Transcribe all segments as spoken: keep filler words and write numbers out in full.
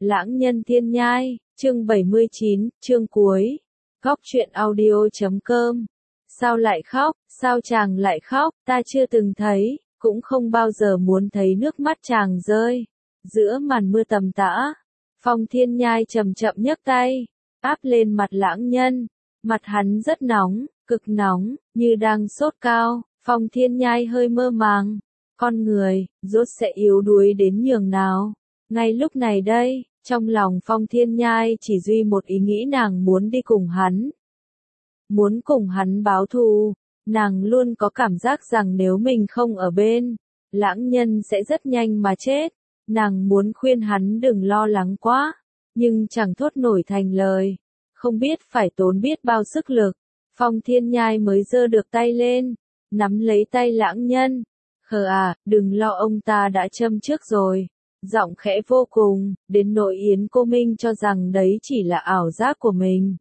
Lãng Nhân Thiên Nhai, chương bảy mươi chín, chương cuối. Góc truyện audio chấm com. Sao lại khóc, sao chàng lại khóc, ta chưa từng thấy, cũng không bao giờ muốn thấy nước mắt chàng rơi. Giữa màn mưa tầm tã, Phong Thiên Nhai chậm chậm nhấc tay, áp lên mặt Lãng Nhân. Mặt hắn rất nóng, cực nóng, như đang sốt cao. Phong Thiên Nhai hơi mơ màng. Con người, rốt sẽ yếu đuối đến nhường nào. Ngay lúc này đây, trong lòng Phong Thiên Nhai chỉ duy một ý nghĩ, nàng muốn đi cùng hắn. Muốn cùng hắn báo thù. Nàng luôn có cảm giác rằng nếu mình không ở bên, Lãng Nhân sẽ rất nhanh mà chết. Nàng muốn khuyên hắn đừng lo lắng quá, nhưng chẳng thốt nổi thành lời. Không biết phải tốn biết bao sức lực, Phong Thiên Nhai mới giơ được tay lên, nắm lấy tay Lãng Nhân. Khờ à, đừng lo, ông ta đã châm trước rồi. Giọng khẽ vô cùng, đến nỗi Yến Cô Minh cho rằng đấy chỉ là ảo giác của mình.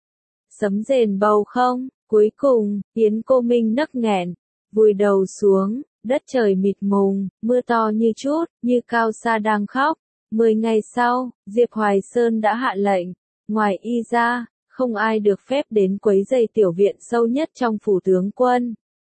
Sấm rền bầu không, cuối cùng, Yến Cô Minh nấc nghẹn, vùi đầu xuống, đất trời mịt mùng, mưa to như chút, như Cao Sa đang khóc. Mười ngày sau, Diệp Hoài Sơn đã hạ lệnh, ngoài y ra, không ai được phép đến quấy rầy tiểu viện sâu nhất trong phủ tướng quân.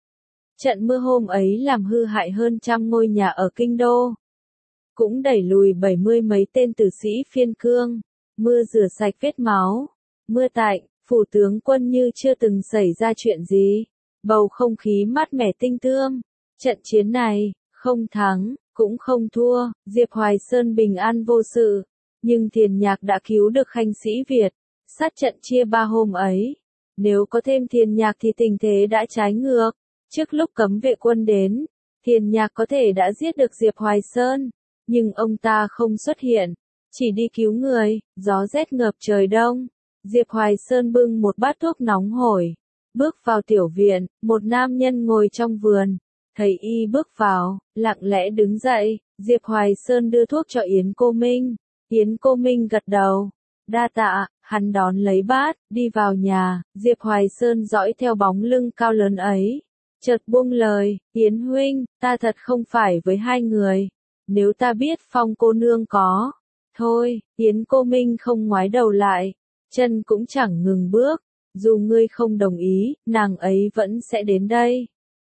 Trận mưa hôm ấy làm hư hại hơn trăm ngôi nhà ở kinh đô, cũng đẩy lùi bảy mươi mấy tên tử sĩ phiên cương. Mưa rửa sạch vết máu, mưa tạnh, phủ tướng quân như chưa từng xảy ra chuyện gì. Bầu không khí mát mẻ tinh tươm. Trận chiến này, không thắng, cũng không thua, Diệp Hoài Sơn bình an vô sự. Nhưng Thiền Nhạc đã cứu được khanh sĩ Việt. Sát trận chia ba hôm ấy, nếu có thêm Thiền Nhạc thì tình thế đã trái ngược. Trước lúc cấm vệ quân đến, Thiền Nhạc có thể đã giết được Diệp Hoài Sơn, nhưng ông ta không xuất hiện, chỉ đi cứu người. Gió rét ngập trời đông, Diệp Hoài Sơn bưng một bát thuốc nóng hổi, bước vào tiểu viện. Một nam nhân ngồi trong vườn, thấy y bước vào, lặng lẽ đứng dậy. Diệp Hoài Sơn đưa thuốc cho Yến Cô Minh. Yến Cô Minh gật đầu, đa tạ. Hắn đón lấy bát, đi vào nhà. Diệp Hoài Sơn dõi theo bóng lưng cao lớn ấy, chợt buông lời, Yến huynh, ta thật không phải với hai người. Nếu ta biết Phong cô nương có. Thôi, Yến Cô Minh không ngoái đầu lại, chân cũng chẳng ngừng bước. Dù ngươi không đồng ý, nàng ấy vẫn sẽ đến đây.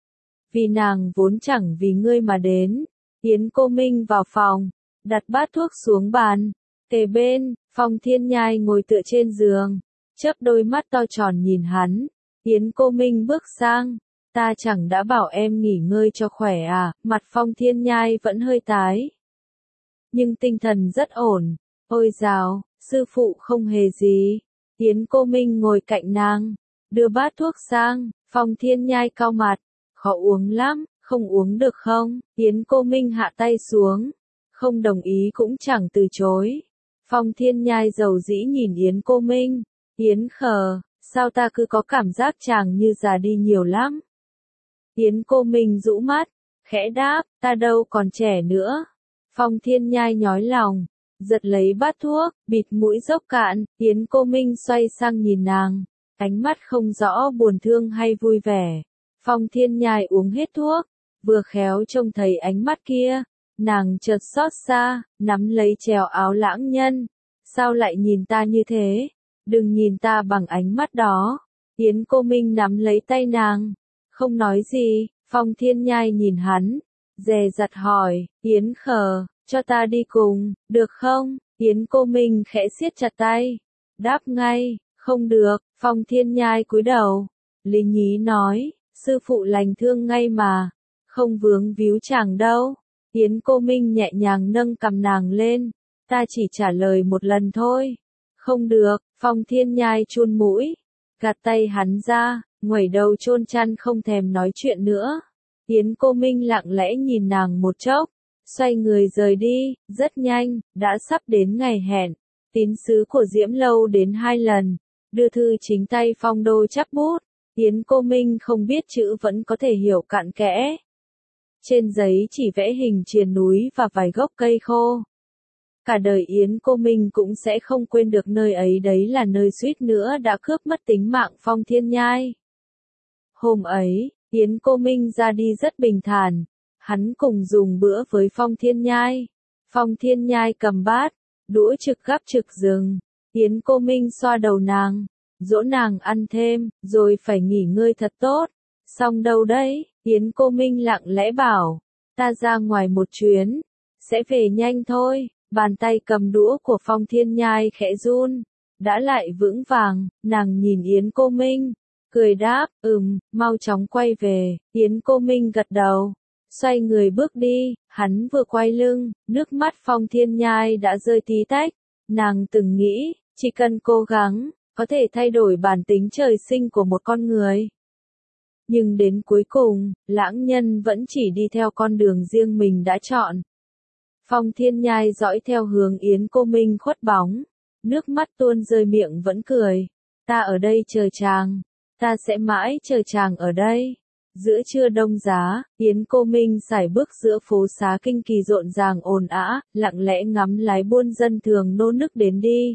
Vì nàng vốn chẳng vì ngươi mà đến. Yến Cô Minh vào phòng, đặt bát thuốc xuống bàn. Kề bên, Phong Thiên Nhai ngồi tựa trên giường, chớp đôi mắt to tròn nhìn hắn. Yến Cô Minh bước sang, ta chẳng đã bảo em nghỉ ngơi cho khỏe à. Mặt Phong Thiên Nhai vẫn hơi tái, nhưng tinh thần rất ổn. Ôi dào, sư phụ không hề gì. Yến Cô Minh ngồi cạnh nàng, đưa bát thuốc sang. Phong Thiên Nhai cau mặt, khó uống lắm, không uống được không? Yến Cô Minh hạ tay xuống, không đồng ý cũng chẳng từ chối. Phong Thiên Nhai dầu dĩ nhìn Yến Cô Minh. Yến khờ, sao ta cứ có cảm giác chàng như già đi nhiều lắm? Yến Cô Minh rũ mắt, khẽ đáp, ta đâu còn trẻ nữa. Phong Thiên Nhai nhói lòng, giật lấy bát thuốc, bịt mũi dốc cạn. Yến Cô Minh xoay sang nhìn nàng, ánh mắt không rõ buồn thương hay vui vẻ. Phong Thiên Nhai uống hết thuốc, vừa khéo trông thấy ánh mắt kia, nàng chợt xót xa, nắm lấy chèo áo Lãng Nhân. Sao lại nhìn ta như thế? Đừng nhìn ta bằng ánh mắt đó. Yến Cô Minh nắm lấy tay nàng, không nói gì. Phong Thiên Nhai nhìn hắn, dè dặt hỏi, Yến khờ, cho ta đi cùng, được không? Yến Cô Minh khẽ siết chặt tay, đáp ngay, không được. Phong Thiên Nhai cúi đầu, lý nhí nói, sư phụ lành thương ngay mà, không vướng víu chàng đâu. Yến Cô Minh nhẹ nhàng nâng cằm nàng lên, ta chỉ trả lời một lần thôi. Không được. Phong Thiên Nhai chun mũi, gạt tay hắn ra, nguẩy đầu chôn chăn không thèm nói chuyện nữa. Yến Cô Minh lặng lẽ nhìn nàng một chốc, xoay người rời đi. Rất nhanh, đã sắp đến ngày hẹn. Tín sứ của Diễm Lâu đến hai lần, đưa thư chính tay Phong Đô chắp bút. Yến Cô Minh không biết chữ vẫn có thể hiểu cặn kẽ. Trên giấy chỉ vẽ hình triền núi và vài gốc cây khô. Cả đời Yến Cô Minh cũng sẽ không quên được nơi ấy, đấy là nơi suýt nữa đã cướp mất tính mạng Phong Thiên Nhai. Hôm ấy, Yến Cô Minh ra đi rất bình thản, hắn cùng dùng bữa với Phong Thiên Nhai. Phong Thiên Nhai cầm bát, đũa trực gắp trực dừng. Yến Cô Minh xoa đầu nàng, dỗ nàng ăn thêm, rồi phải nghỉ ngơi thật tốt. Xong đâu đấy, Yến Cô Minh lặng lẽ bảo, ta ra ngoài một chuyến, sẽ về nhanh thôi. Bàn tay cầm đũa của Phong Thiên Nhai khẽ run, đã lại vững vàng, nàng nhìn Yến Cô Minh, cười đáp, ừm, mau chóng quay về. Yến Cô Minh gật đầu, xoay người bước đi, hắn vừa quay lưng, nước mắt Phong Thiên Nhai đã rơi tí tách. Nàng từng nghĩ, chỉ cần cố gắng, có thể thay đổi bản tính trời sinh của một con người. Nhưng đến cuối cùng, lãng nhân vẫn chỉ đi theo con đường riêng mình đã chọn. Phong Thiên Nhai dõi theo hướng Yến Cô Minh khuất bóng, nước mắt tuôn rơi miệng vẫn cười. Ta ở đây chờ chàng, ta sẽ mãi chờ chàng ở đây. Giữa trưa đông giá, Yến Cô Minh sải bước giữa phố xá kinh kỳ rộn ràng ồn ào, lặng lẽ ngắm lái buôn dân thường nô nức đến đi.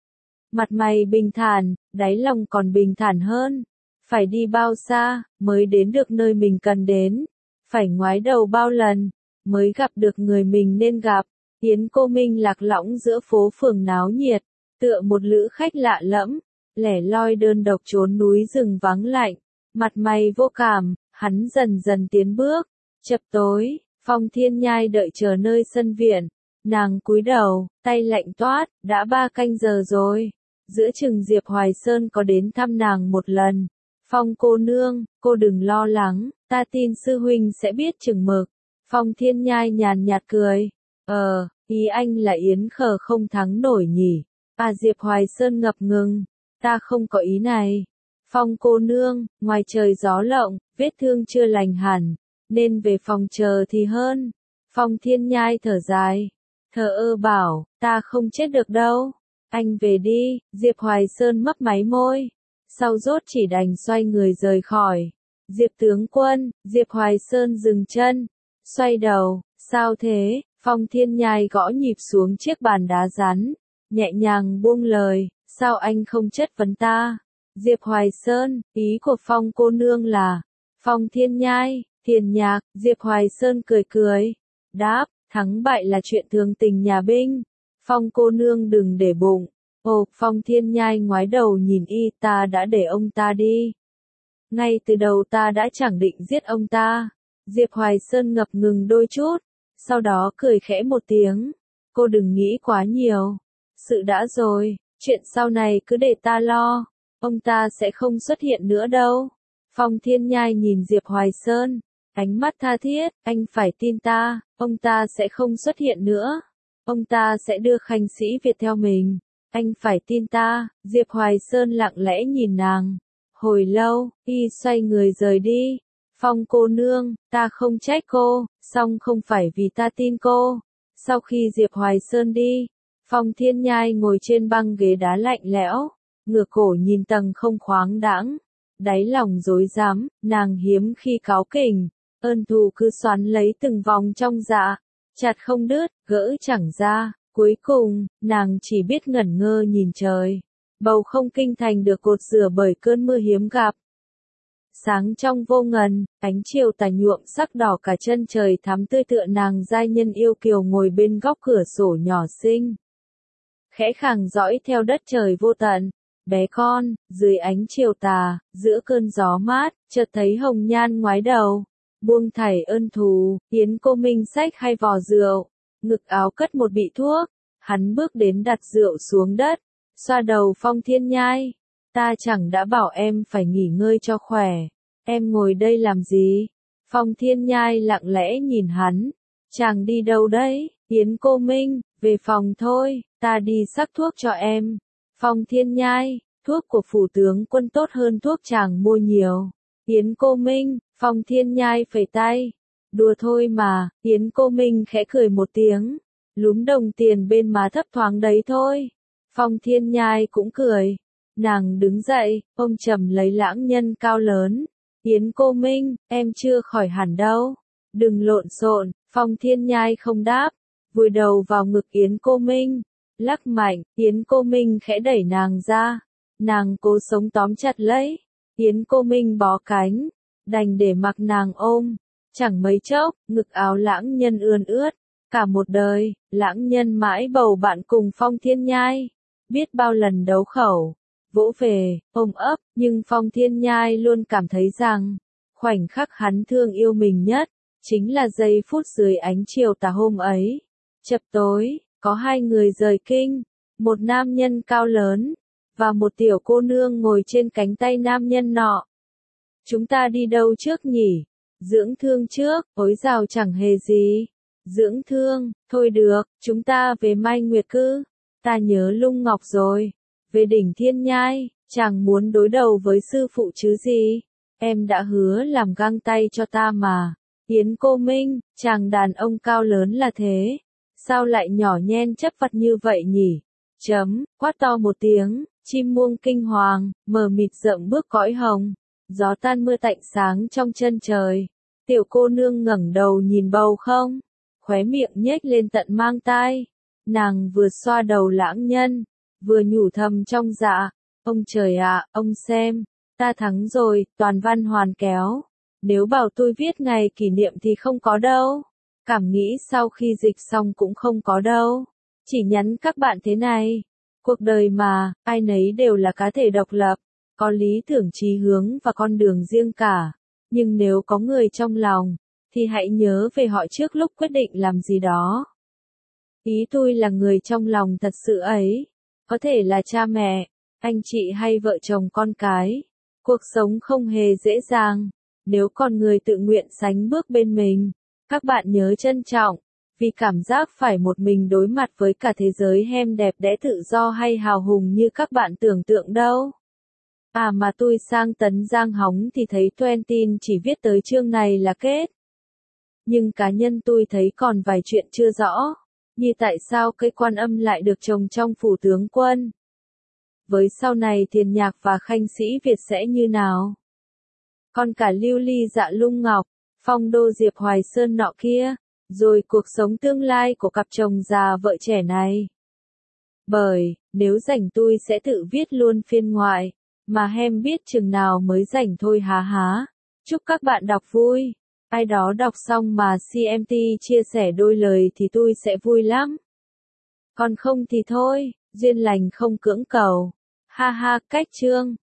Mặt mày bình thản, đáy lòng còn bình thản hơn. Phải đi bao xa, mới đến được nơi mình cần đến. Phải ngoái đầu bao lần, mới gặp được người mình nên gặp. Yến Cô Minh lạc lõng giữa phố phường náo nhiệt, tựa một lữ khách lạ lẫm, lẻ loi đơn độc trốn núi rừng vắng lạnh. Mặt mày vô cảm, hắn dần dần tiến bước. Chập tối, Phong Thiên Nhai đợi chờ nơi sân viện. Nàng cúi đầu, tay lạnh toát, đã ba canh giờ rồi. Giữa chừng Diệp Hoài Sơn có đến thăm nàng một lần. Phong cô nương, cô đừng lo lắng, ta tin sư huynh sẽ biết chừng mực. Phong Thiên Nhai nhàn nhạt cười. Ờ, ý anh là Yến Khờ không thắng nổi nhỉ? À Diệp Hoài Sơn ngập ngừng. Ta không có ý này. Phong cô nương, ngoài trời gió lộng, vết thương chưa lành hẳn, nên về phòng chờ thì hơn. Phong Thiên Nhai thở dài. Thờ ơ bảo, ta không chết được đâu. Anh về đi, Diệp Hoài Sơn mấp máy môi. Sau rốt chỉ đành xoay người rời khỏi. Diệp tướng quân, Diệp Hoài Sơn dừng chân, xoay đầu, sao thế? Phong Thiên Nhai gõ nhịp xuống chiếc bàn đá rắn, nhẹ nhàng buông lời, sao anh không chất vấn ta? Diệp Hoài Sơn, ý của Phong cô nương là, Phong Thiên Nhai, Thiền Nhạc, Diệp Hoài Sơn cười cười, đáp, thắng bại là chuyện thường tình nhà binh, Phong cô nương đừng để bụng. Ồ, Phong Thiên Nhai ngoái đầu nhìn y, ta đã để ông ta đi. Ngay từ đầu ta đã chẳng định giết ông ta. Diệp Hoài Sơn ngập ngừng đôi chút, sau đó cười khẽ một tiếng. Cô đừng nghĩ quá nhiều. Sự đã rồi, chuyện sau này cứ để ta lo. Ông ta sẽ không xuất hiện nữa đâu. Phong Thiên Nhai nhìn Diệp Hoài Sơn, ánh mắt tha thiết, anh phải tin ta, ông ta sẽ không xuất hiện nữa. Ông ta sẽ đưa khanh sĩ Việt theo mình. Anh phải tin ta. Diệp Hoài Sơn lặng lẽ nhìn nàng. Hồi lâu, y xoay người rời đi. Phong cô nương, ta không trách cô, song không phải vì ta tin cô. Sau khi Diệp Hoài Sơn đi, Phong Thiên Nhai ngồi trên băng ghế đá lạnh lẽo, ngửa cổ nhìn tầng không khoáng đãng, đáy lòng rối rắm, nàng hiếm khi cáu kỉnh, ơn thù cứ xoắn lấy từng vòng trong dạ, chặt không đứt, gỡ chẳng ra. Cuối cùng, nàng chỉ biết ngẩn ngơ nhìn trời. Bầu không kinh thành được cột rửa bởi cơn mưa hiếm gặp. Sáng trong vô ngần, ánh chiều tà nhuộm sắc đỏ cả chân trời thắm tươi tựa nàng giai nhân yêu kiều ngồi bên góc cửa sổ nhỏ xinh. Khẽ khàng dõi theo đất trời vô tận. Bé con, dưới ánh chiều tà, giữa cơn gió mát, chợt thấy hồng nhan ngoái đầu. Buông thảy ơn thù, Yến Cô Minh xách hai vò rượu. Ngực áo cất một bị thuốc, hắn bước đến đặt rượu xuống đất, xoa đầu Phong Thiên Nhai. Ta chẳng đã bảo em phải nghỉ ngơi cho khỏe, em ngồi đây làm gì? Phong Thiên Nhai lặng lẽ nhìn hắn, chàng đi đâu đấy? Yến Cô Minh, về phòng thôi, ta đi sắc thuốc cho em. Phong Thiên Nhai, thuốc của phủ tướng quân tốt hơn thuốc chàng mua nhiều. Yến Cô Minh, Phong Thiên Nhai phẩy tay. Đùa thôi mà, Yến Cô Minh khẽ cười một tiếng, lúm đồng tiền bên má thấp thoáng đấy thôi. Phong Thiên Nhai cũng cười, nàng đứng dậy, ôm chầm lấy lãng nhân cao lớn. Yến Cô Minh, em chưa khỏi hẳn đâu, đừng lộn xộn. Phong Thiên Nhai không đáp, vùi đầu vào ngực Yến Cô Minh, lắc mạnh. Yến Cô Minh khẽ đẩy nàng ra, nàng cố sống tóm chặt lấy. Yến Cô Minh bó cánh, đành để mặc nàng ôm. Chẳng mấy chốc, ngực áo lãng nhân ươn ướt, Cả một đời, lãng nhân mãi bầu bạn cùng Phong Thiên Nhai. Biết bao lần đấu khẩu, vỗ về, ôm ấp, nhưng Phong Thiên Nhai luôn cảm thấy rằng, khoảnh khắc hắn thương yêu mình nhất, chính là giây phút dưới ánh chiều tà hôm ấy. Chập tối, có hai người rời kinh, một nam nhân cao lớn, và một tiểu cô nương ngồi trên cánh tay nam nhân nọ. Chúng ta đi đâu trước nhỉ? Dưỡng thương trước, ối dào chẳng hề gì. Dưỡng thương, thôi được, chúng ta về Mai Nguyệt Cư. Ta nhớ Lung Ngọc rồi. Về đỉnh Thiên Nhai, chàng muốn đối đầu với sư phụ chứ gì? Em đã hứa làm găng tay cho ta mà. Yến Cô Minh, chàng đàn ông cao lớn là thế. Sao lại nhỏ nhen chấp vặt như vậy nhỉ? Chấm, quát to một tiếng, chim muông kinh hoàng, mờ mịt rộng bước cõi hồng. Gió tan mưa tạnh sáng trong chân trời. Tiểu cô nương ngẩng đầu nhìn bầu không, khóe miệng nhếch lên tận mang tai. Nàng vừa xoa đầu lãng nhân, vừa nhủ thầm trong dạ, ông trời ạ, ông xem, ta thắng rồi, toàn văn hoàn kéo. Nếu bảo tôi viết ngày kỷ niệm thì không có đâu. Cảm nghĩ sau khi dịch xong cũng không có đâu. Chỉ nhắn các bạn thế này. Cuộc đời mà, ai nấy đều là cá thể độc lập, có lý tưởng chí hướng và con đường riêng cả. Nhưng nếu có người trong lòng, thì hãy nhớ về họ trước lúc quyết định làm gì đó. Ý tôi là người trong lòng thật sự ấy. Có thể là cha mẹ, anh chị hay vợ chồng con cái. Cuộc sống không hề dễ dàng. Nếu con người tự nguyện sánh bước bên mình, các bạn nhớ trân trọng, vì cảm giác phải một mình đối mặt với cả thế giới hem đẹp đẽ tự do hay hào hùng như các bạn tưởng tượng đâu. À mà tôi sang Tấn Giang hóng thì thấy Twentin chỉ viết tới chương này là kết. Nhưng cá nhân tôi thấy còn vài chuyện chưa rõ, như tại sao cây Quan Âm lại được trồng trong phủ tướng quân. Với sau này Thiền Nhạc và Khanh Sĩ Việt sẽ như nào? Còn cả Lưu Ly Dạ Lung Ngọc, Phong Đô Diệp Hoài Sơn nọ kia, rồi cuộc sống tương lai của cặp chồng già vợ trẻ này. Bởi, nếu rảnh tôi sẽ tự viết luôn phiên ngoại, mà hem biết chừng nào mới rảnh thôi há há. Chúc các bạn đọc vui. Ai đó đọc xong mà xê em tê chia sẻ đôi lời thì tôi sẽ vui lắm. Còn không thì thôi, duyên lành không cưỡng cầu. Ha ha, cách chương.